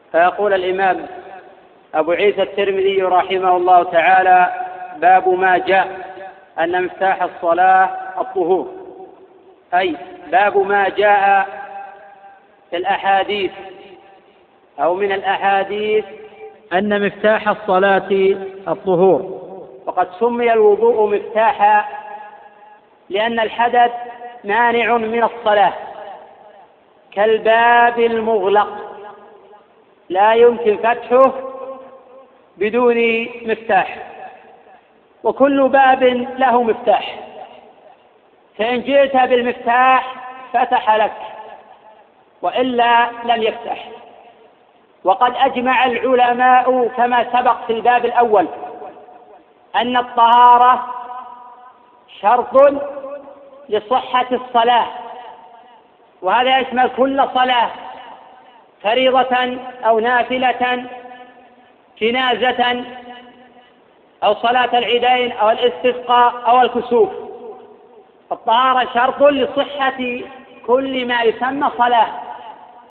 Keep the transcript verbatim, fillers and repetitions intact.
فيقول الإمام أبو عيسى الترمذي رحمه الله تعالى: باب ما جاء أن مفتاح الصلاة الطهور، أي باب ما جاء في الأحاديث أو من الأحاديث أن مفتاح الصلاة الطهور. وقد سمي الوضوء مفتاحا لأن الحدث مانع من الصلاة، كالباب المغلق لا يمكن فتحه بدون مفتاح، وكل باب له مفتاح، فإن جئت بالمفتاح فتح لك وإلا لم يفتح. وقد أجمع العلماء كما سبق في الباب الأول أن الطهارة شرط لصحة الصلاة، وهذا يشمل كل صلاة، فريضة أو نافلة، جنازة أو صلاة العيدين أو الاستسقاء أو الكسوف. الطهارة شرط لصحة كل ما يسمى صلاة،